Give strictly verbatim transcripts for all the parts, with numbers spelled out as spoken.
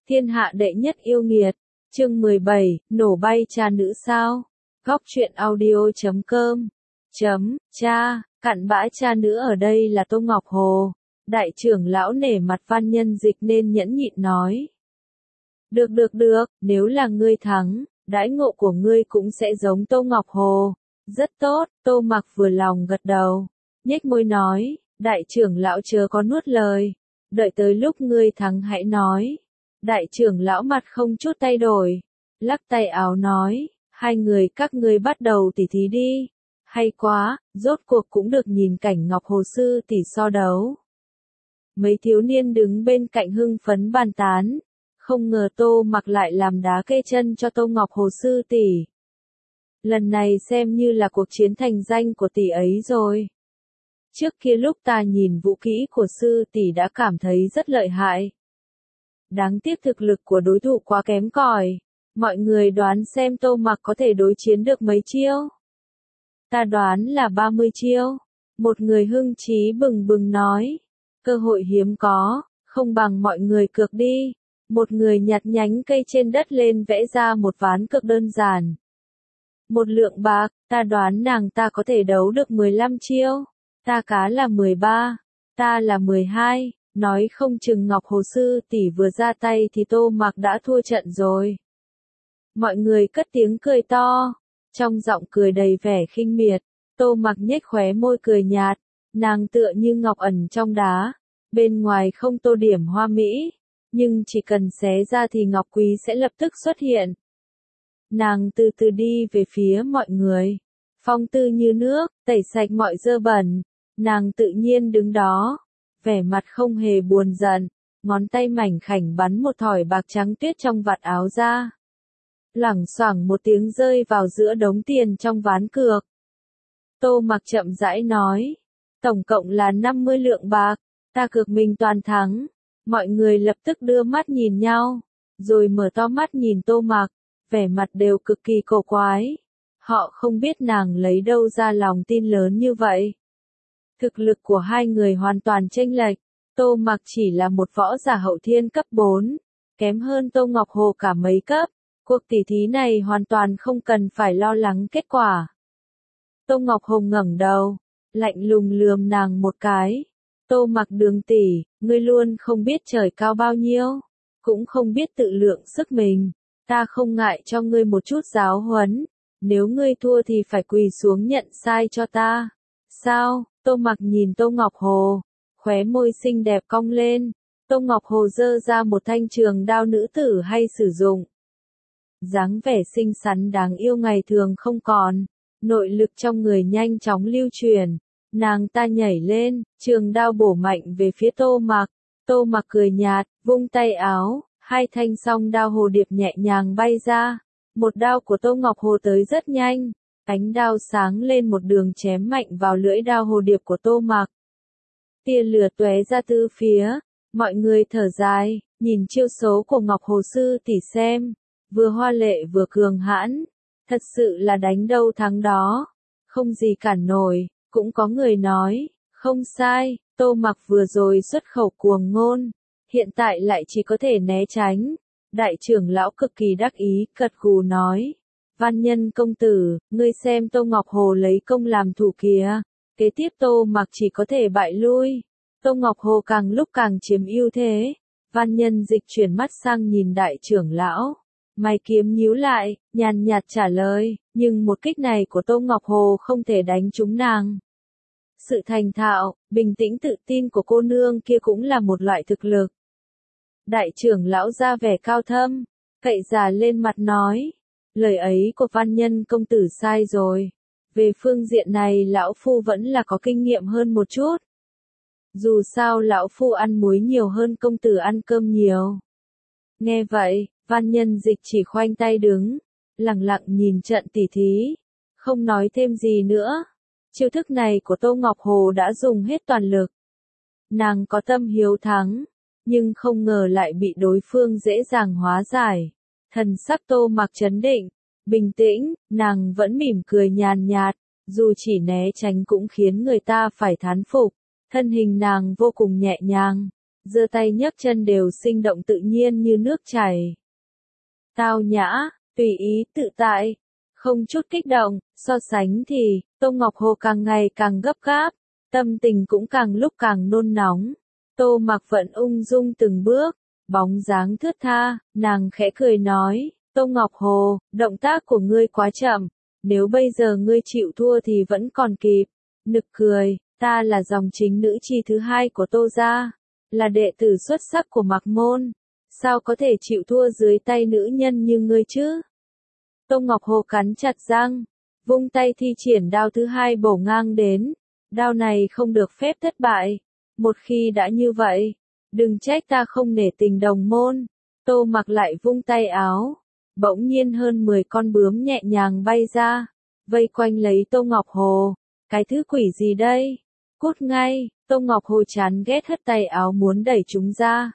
Thiên hạ đệ nhất yêu nghiệt. Chương mười bảy, nổ bay cha nữ sao? Góc truyện audio chấm com. Chấm, cha, cặn bã cha nữ ở đây là Tô Ngọc Hồ. Đại trưởng lão nể mặt Văn Nhân Dịch nên nhẫn nhịn nói. Được được được, nếu là ngươi thắng, đãi ngộ của ngươi cũng sẽ giống Tô Ngọc Hồ. Rất tốt, Tô Mặc vừa lòng gật đầu. Nhếch môi nói, đại trưởng lão chớ có nuốt lời. Đợi tới lúc ngươi thắng hãy nói. Đại trưởng lão mặt không chút thay đổi. Lắc tay áo nói, hai người các ngươi bắt đầu tỉ thí đi. Hay quá, rốt cuộc cũng được nhìn cảnh Ngọc Hồ sư tỷ so đấu. Mấy thiếu niên đứng bên cạnh hưng phấn bàn tán. Không ngờ Tô Mặc lại làm đá kê chân cho Tô Ngọc Hồ sư tỷ. Lần này xem như là cuộc chiến thành danh của tỷ ấy rồi. Trước kia lúc ta nhìn vũ kỹ của sư tỷ đã cảm thấy rất lợi hại. Đáng tiếc thực lực của đối thủ quá kém cỏi. Mọi người đoán xem Tô Mặc có thể đối chiến được mấy chiêu? Ta đoán là ba mươi chiêu. Một người hưng chí bừng bừng nói. Cơ hội hiếm có, không bằng mọi người cược đi. Một người nhặt nhánh cây trên đất lên vẽ ra một ván cược đơn giản. Một lượng bạc, ta đoán nàng ta có thể đấu được mười lăm chiêu. Ta cá là mười ba, ta là mười hai, nói không chừng Ngọc Hồ sư tỷ vừa ra tay thì Tô Mặc đã thua trận rồi. Mọi người cất tiếng cười to, trong giọng cười đầy vẻ khinh miệt. Tô Mặc nhếch khóe môi cười nhạt, nàng tựa như ngọc ẩn trong đá, bên ngoài không tô điểm hoa mỹ, nhưng chỉ cần xé ra thì ngọc quý sẽ lập tức xuất hiện. Nàng từ từ đi về phía mọi người, phong tư như nước, tẩy sạch mọi dơ bẩn. Nàng tự nhiên đứng đó, vẻ mặt không hề buồn giận, ngón tay mảnh khảnh bắn một thỏi bạc trắng tuyết trong vạt áo ra. Lẳng xoảng một tiếng rơi vào giữa đống tiền trong ván cược. Tô Mặc chậm rãi nói, tổng cộng là năm mươi lượng bạc, ta cược mình toàn thắng. Mọi người lập tức đưa mắt nhìn nhau, rồi mở to mắt nhìn Tô Mặc, vẻ mặt đều cực kỳ cổ quái. Họ không biết nàng lấy đâu ra lòng tin lớn như vậy. Thực lực của hai người hoàn toàn chênh lệch, Tô Mặc chỉ là một võ giả hậu thiên cấp bốn, kém hơn Tô Ngọc Hồ cả mấy cấp, cuộc tỷ thí này hoàn toàn không cần phải lo lắng kết quả. Tô Ngọc Hồ ngẩng đầu, lạnh lùng lườm nàng một cái. Tô Mặc đường tỷ, ngươi luôn không biết trời cao bao nhiêu, cũng không biết tự lượng sức mình, ta không ngại cho ngươi một chút giáo huấn, nếu ngươi thua thì phải quỳ xuống nhận sai cho ta. Sao? Tô Mặc nhìn Tô Ngọc Hồ, khóe môi xinh đẹp cong lên. Tô Ngọc Hồ giơ ra một thanh trường đao nữ tử hay sử dụng. Dáng vẻ xinh xắn đáng yêu ngày thường không còn, nội lực trong người nhanh chóng lưu truyền. Nàng ta nhảy lên, trường đao bổ mạnh về phía Tô Mặc. Tô Mặc cười nhạt, vung tay áo, hai thanh song đao hồ điệp nhẹ nhàng bay ra. Một đao của Tô Ngọc Hồ tới rất nhanh. Ánh đao sáng lên một đường chém mạnh vào lưỡi đao hồ điệp của Tô Mặc. Tia lửa tóe ra tứ phía, mọi người thở dài, nhìn chiêu số của Ngọc Hồ sư tỷ xem, vừa hoa lệ vừa cường hãn, thật sự là đánh đâu thắng đó, không gì cản nổi. Cũng có người nói, không sai, Tô Mặc vừa rồi xuất khẩu cuồng ngôn, hiện tại lại chỉ có thể né tránh. Đại trưởng lão cực kỳ đắc ý, gật gù nói. Văn Nhân công tử, ngươi xem Tô Ngọc Hồ lấy công làm thủ kìa. Kế tiếp Tô Mặc chỉ có thể bại lui. Tô Ngọc Hồ càng lúc càng chiếm ưu thế. Văn Nhân Dịch chuyển mắt sang nhìn đại trưởng lão. Mày kiếm nhíu lại, nhàn nhạt trả lời, nhưng một kích này của Tô Ngọc Hồ không thể đánh trúng nàng. Sự thành thạo, bình tĩnh tự tin của cô nương kia cũng là một loại thực lực. Đại trưởng lão ra vẻ cao thâm, cậy già lên mặt nói. Lời ấy của Văn Nhân công tử sai rồi. Về phương diện này lão phu vẫn là có kinh nghiệm hơn một chút. Dù sao lão phu ăn muối nhiều hơn công tử ăn cơm nhiều. Nghe vậy, Văn Nhân Dịch chỉ khoanh tay đứng, lặng lặng nhìn trận tỉ thí, không nói thêm gì nữa. Chiêu thức này của Tô Ngọc Hồ đã dùng hết toàn lực. Nàng có tâm hiếu thắng, nhưng không ngờ lại bị đối phương dễ dàng hóa giải. Thần sắc Tô Mặc trấn định, bình tĩnh, nàng vẫn mỉm cười nhàn nhạt, dù chỉ né tránh cũng khiến người ta phải thán phục. Thân hình nàng vô cùng nhẹ nhàng, giơ tay nhấc chân đều sinh động tự nhiên như nước chảy. Tao nhã, tùy ý tự tại, không chút kích động, so sánh thì, Tô Ngọc Hồ càng ngày càng gấp gáp, tâm tình cũng càng lúc càng nôn nóng. Tô Mặc Vận ung dung từng bước, bóng dáng thướt tha, nàng khẽ cười nói, Tô Ngọc Hồ, động tác của ngươi quá chậm, nếu bây giờ ngươi chịu thua thì vẫn còn kịp. Nực cười, ta là dòng chính nữ chi thứ hai của Tô gia, là đệ tử xuất sắc của Mặc môn, sao có thể chịu thua dưới tay nữ nhân như ngươi chứ? Tô Ngọc Hồ cắn chặt răng, vung tay thi triển đao thứ hai bổ ngang đến, đao này không được phép thất bại, một khi đã như vậy, đừng trách ta không nể tình đồng môn. Tô Mặc lại vung tay áo, bỗng nhiên hơn mười con bướm nhẹ nhàng bay ra, vây quanh lấy Tô Ngọc Hồ. Cái thứ quỷ gì đây? Cút ngay, Tô Ngọc Hồ chán ghét hất tay áo muốn đẩy chúng ra.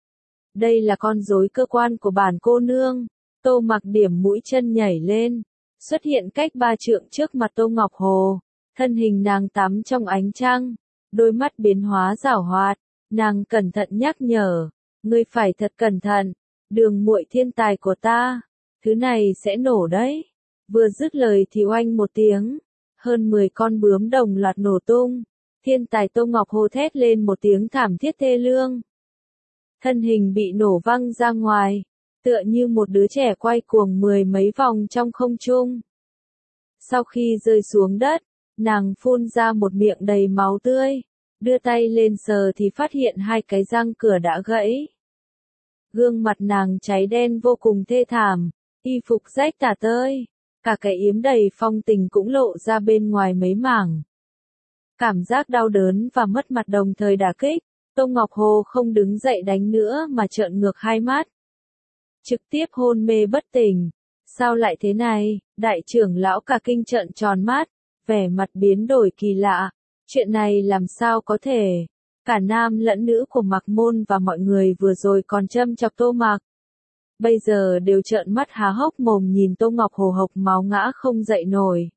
Đây là con rối cơ quan của bản cô nương. Tô Mặc điểm mũi chân nhảy lên, xuất hiện cách ba trượng trước mặt Tô Ngọc Hồ. Thân hình nàng tắm trong ánh trăng, đôi mắt biến hóa giảo hoạt, nàng cẩn thận nhắc nhở, ngươi phải thật cẩn thận, Đường muội thiên tài của ta, thứ này sẽ nổ đấy. Vừa dứt lời thì oanh một tiếng, hơn mười con bướm đồng loạt nổ tung, thiên tài Tô Ngọc Hồ thét lên một tiếng thảm thiết thê lương. Thân hình bị nổ văng ra ngoài, tựa như một đứa trẻ quay cuồng mười mấy vòng trong không trung. Sau khi rơi xuống đất, nàng phun ra một miệng đầy máu tươi, đưa tay lên sờ thì phát hiện hai cái răng cửa đã gãy. Gương mặt nàng cháy đen vô cùng thê thảm, y phục rách tả tơi, cả cái yếm đầy phong tình cũng lộ ra bên ngoài mấy mảng. Cảm giác đau đớn và mất mặt đồng thời đả kích, Tô Ngọc Hồ không đứng dậy đánh nữa mà trợn ngược hai mắt. Trực tiếp hôn mê bất tỉnh. Sao lại thế này? Đại trưởng lão cả kinh trợn tròn mắt, vẻ mặt biến đổi kỳ lạ. Chuyện này làm sao có thể? Cả nam lẫn nữ của Mặc môn và mọi người vừa rồi còn châm chọc Tô Mặc. Bây giờ đều trợn mắt há hốc mồm nhìn Tô Ngọc Hồ hộc máu ngã không dậy nổi.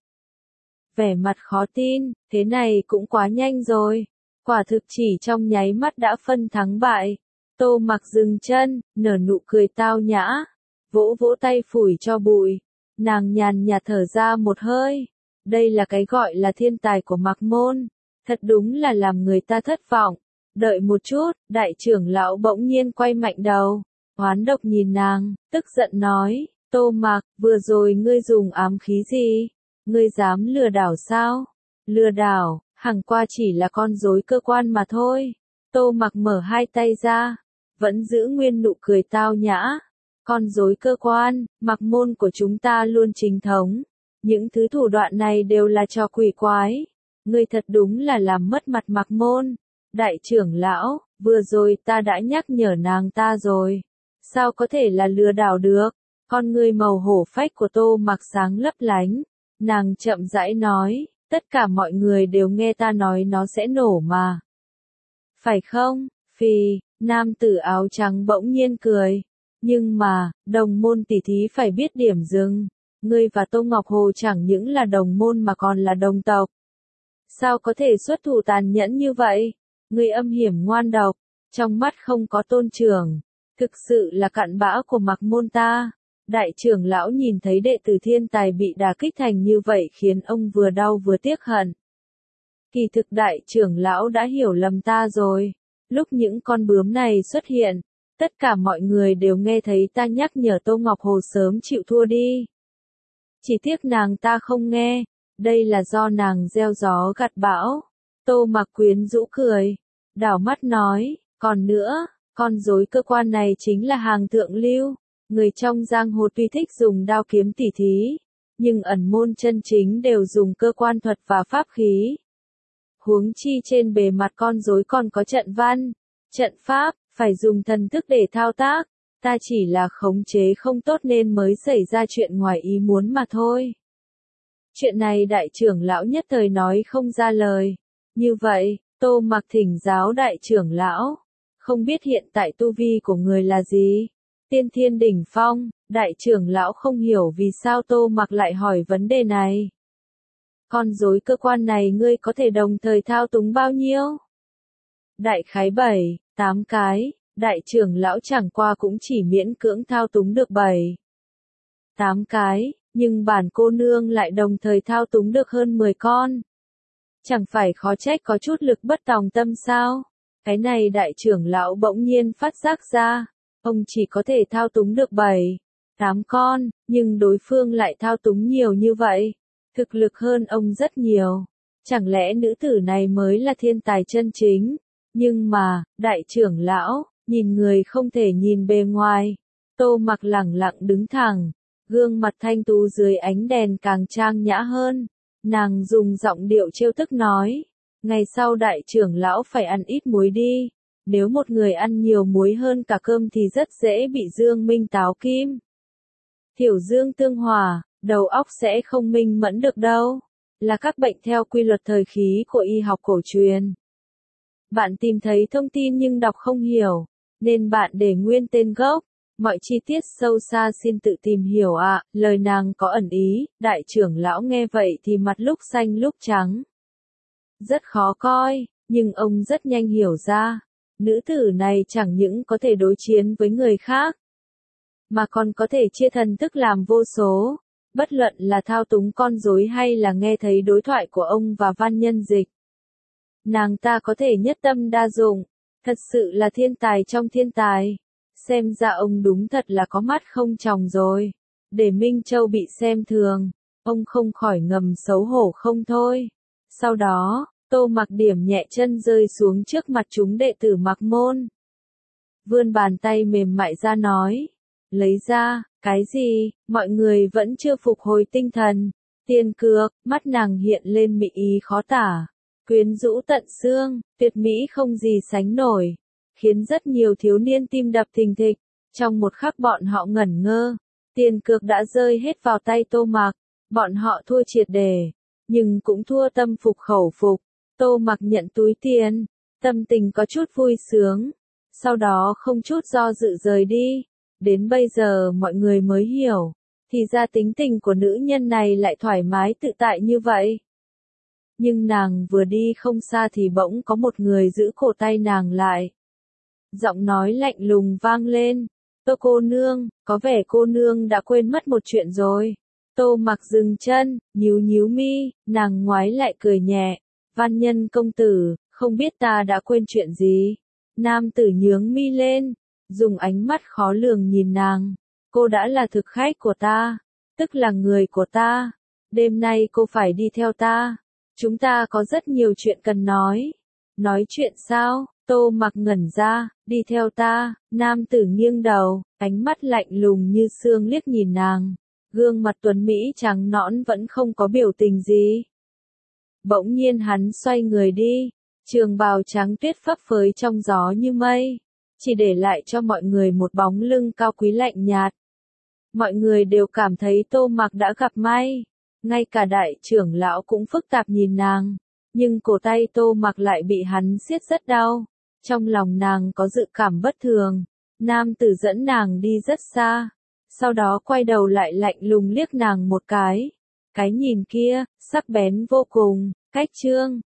Vẻ mặt khó tin, thế này cũng quá nhanh rồi. Quả thực chỉ trong nháy mắt đã phân thắng bại. Tô Mặc dừng chân, nở nụ cười tao nhã, vỗ vỗ tay phủi cho bụi. Nàng nhàn nhạt thở ra một hơi. Đây là cái gọi là thiên tài của Mặc môn. Thật đúng là làm người ta thất vọng. Đợi một chút, đại trưởng lão bỗng nhiên quay mạnh đầu. Oán độc nhìn nàng, tức giận nói, Tô Mặc, vừa rồi ngươi dùng ám khí gì? Ngươi dám lừa đảo sao? Lừa đảo, hằng qua chỉ là con rối cơ quan mà thôi. Tô Mặc mở hai tay ra, vẫn giữ nguyên nụ cười tao nhã. Con rối cơ quan, Mặc môn của chúng ta luôn chính thống. Những thứ thủ đoạn này đều là trò quỷ quái. Ngươi thật đúng là làm mất mặt Mặc môn. Đại trưởng lão, vừa rồi ta đã nhắc nhở nàng ta rồi. Sao có thể là lừa đảo được? Con ngươi màu hổ phách của Tô Mặc sáng lấp lánh. Nàng chậm rãi nói, tất cả mọi người đều nghe ta nói nó sẽ nổ mà. Phải không? Phì, nam tử áo trắng bỗng nhiên cười. Nhưng mà, đồng môn tỷ thí phải biết điểm dừng. Ngươi và Tô Ngọc Hồ chẳng những là đồng môn mà còn là đồng tộc. Sao có thể xuất thủ tàn nhẫn như vậy? Ngươi âm hiểm ngoan độc, trong mắt không có tôn trưởng. Thực sự là cặn bã của Mặc môn ta. Đại trưởng lão nhìn thấy đệ tử thiên tài bị đả kích thành như vậy khiến ông vừa đau vừa tiếc hận. Kỳ thực đại trưởng lão đã hiểu lầm ta rồi. Lúc những con bướm này xuất hiện, tất cả mọi người đều nghe thấy ta nhắc nhở Tô Ngọc Hồ sớm chịu thua đi. Chỉ tiếc nàng ta không nghe, đây là do nàng gieo gió gặt bão. Tô Mặc quyến rũ cười, đảo mắt nói, còn nữa, con rối cơ quan này chính là hàng thượng lưu. Người trong giang hồ tuy thích dùng đao kiếm tỉ thí, nhưng ẩn môn chân chính đều dùng cơ quan thuật và pháp khí. Huống chi trên bề mặt con rối còn có trận văn, trận pháp, phải dùng thần thức để thao tác, ta chỉ là khống chế không tốt nên mới xảy ra chuyện ngoài ý muốn mà thôi. Chuyện này đại trưởng lão nhất thời nói không ra lời. Như vậy, Tô Mặc thỉnh giáo đại trưởng lão, không biết hiện tại tu vi của người là gì? Tiên thiên đỉnh phong, đại trưởng lão không hiểu vì sao Tô Mặc lại hỏi vấn đề này. Con rối cơ quan này ngươi có thể đồng thời thao túng bao nhiêu? Đại khái bảy, tám cái, đại trưởng lão chẳng qua cũng chỉ miễn cưỡng thao túng được bảy, tám cái, nhưng bản cô nương lại đồng thời thao túng được hơn mười con. Chẳng phải khó trách có chút lực bất tòng tâm sao? Cái này đại trưởng lão bỗng nhiên phát giác ra, ông chỉ có thể thao túng được bảy, tám con, nhưng đối phương lại thao túng nhiều như vậy, thực lực hơn ông rất nhiều. Chẳng lẽ nữ tử này mới là thiên tài chân chính? Nhưng mà, đại trưởng lão, nhìn người không thể nhìn bề ngoài. Tô Mặc lẳng lặng đứng thẳng, gương mặt thanh tú dưới ánh đèn càng trang nhã hơn. Nàng dùng giọng điệu trêu tức nói, ngày sau đại trưởng lão phải ăn ít muối đi, nếu một người ăn nhiều muối hơn cả cơm thì rất dễ bị dương minh táo kim. Tiểu dương tương hòa, đầu óc sẽ không minh mẫn được đâu, là các bệnh theo quy luật thời khí của y học cổ truyền. Bạn tìm thấy thông tin nhưng đọc không hiểu, nên bạn để nguyên tên gốc. Mọi chi tiết sâu xa xin tự tìm hiểu ạ, à. Lời nàng có ẩn ý, đại trưởng lão nghe vậy thì mặt lúc xanh lúc trắng. Rất khó coi, nhưng ông rất nhanh hiểu ra, nữ tử này chẳng những có thể đối chiến với người khác, mà còn có thể chia thần thức làm vô số, bất luận là thao túng con rối hay là nghe thấy đối thoại của ông và văn nhân dịch. Nàng ta có thể nhất tâm đa dụng, thật sự là thiên tài trong thiên tài. Xem ra ông đúng thật là có mắt không tròng rồi. Để Minh Châu bị xem thường, ông không khỏi ngầm xấu hổ không thôi. Sau đó, Tô Mặc điểm nhẹ chân rơi xuống trước mặt chúng đệ tử Mặc môn. Vươn bàn tay mềm mại ra nói, lấy ra, cái gì, mọi người vẫn chưa phục hồi tinh thần. Tiên cược, mắt nàng hiện lên mị ý khó tả, quyến rũ tận xương, tuyệt mỹ không gì sánh nổi, khiến rất nhiều thiếu niên tim đập thình thịch. Trong một khắc bọn họ ngẩn ngơ, tiền cược đã rơi hết vào tay Tô Mặc, bọn họ thua triệt để, nhưng cũng thua tâm phục khẩu phục. Tô Mặc nhận túi tiền, tâm tình có chút vui sướng, sau đó không chút do dự rời đi. Đến bây giờ mọi người mới hiểu, thì ra tính tình của nữ nhân này lại thoải mái tự tại như vậy. Nhưng nàng vừa đi không xa thì bỗng có một người giữ cổ tay nàng lại. Giọng nói lạnh lùng vang lên, Tô cô nương, có vẻ cô nương đã quên mất một chuyện rồi. Tô Mặc dừng chân, nhíu nhíu mi, nàng ngoái lại cười nhẹ, văn nhân công tử, không biết ta đã quên chuyện gì. Nam tử nhướng mi lên, dùng ánh mắt khó lường nhìn nàng, cô đã là thực khách của ta, tức là người của ta, đêm nay cô phải đi theo ta, chúng ta có rất nhiều chuyện cần nói. Nói chuyện sao? Tô Mặc ngẩn ra, đi theo ta. Nam tử nghiêng đầu, ánh mắt lạnh lùng như xương liếc nhìn nàng, gương mặt tuấn mỹ trắng nõn vẫn không có biểu tình gì. Bỗng nhiên hắn xoay người đi, trường bào trắng tuyết phấp phới trong gió như mây, chỉ để lại cho mọi người một bóng lưng cao quý lạnh nhạt. Mọi người đều cảm thấy Tô Mặc đã gặp may, ngay cả đại trưởng lão cũng phức tạp nhìn nàng, nhưng cổ tay Tô Mặc lại bị hắn siết rất đau. Trong lòng nàng có dự cảm bất thường, nam tử dẫn nàng đi rất xa, sau đó quay đầu lại lạnh lùng liếc nàng một cái. Cái nhìn kia, sắc bén vô cùng, cách trương,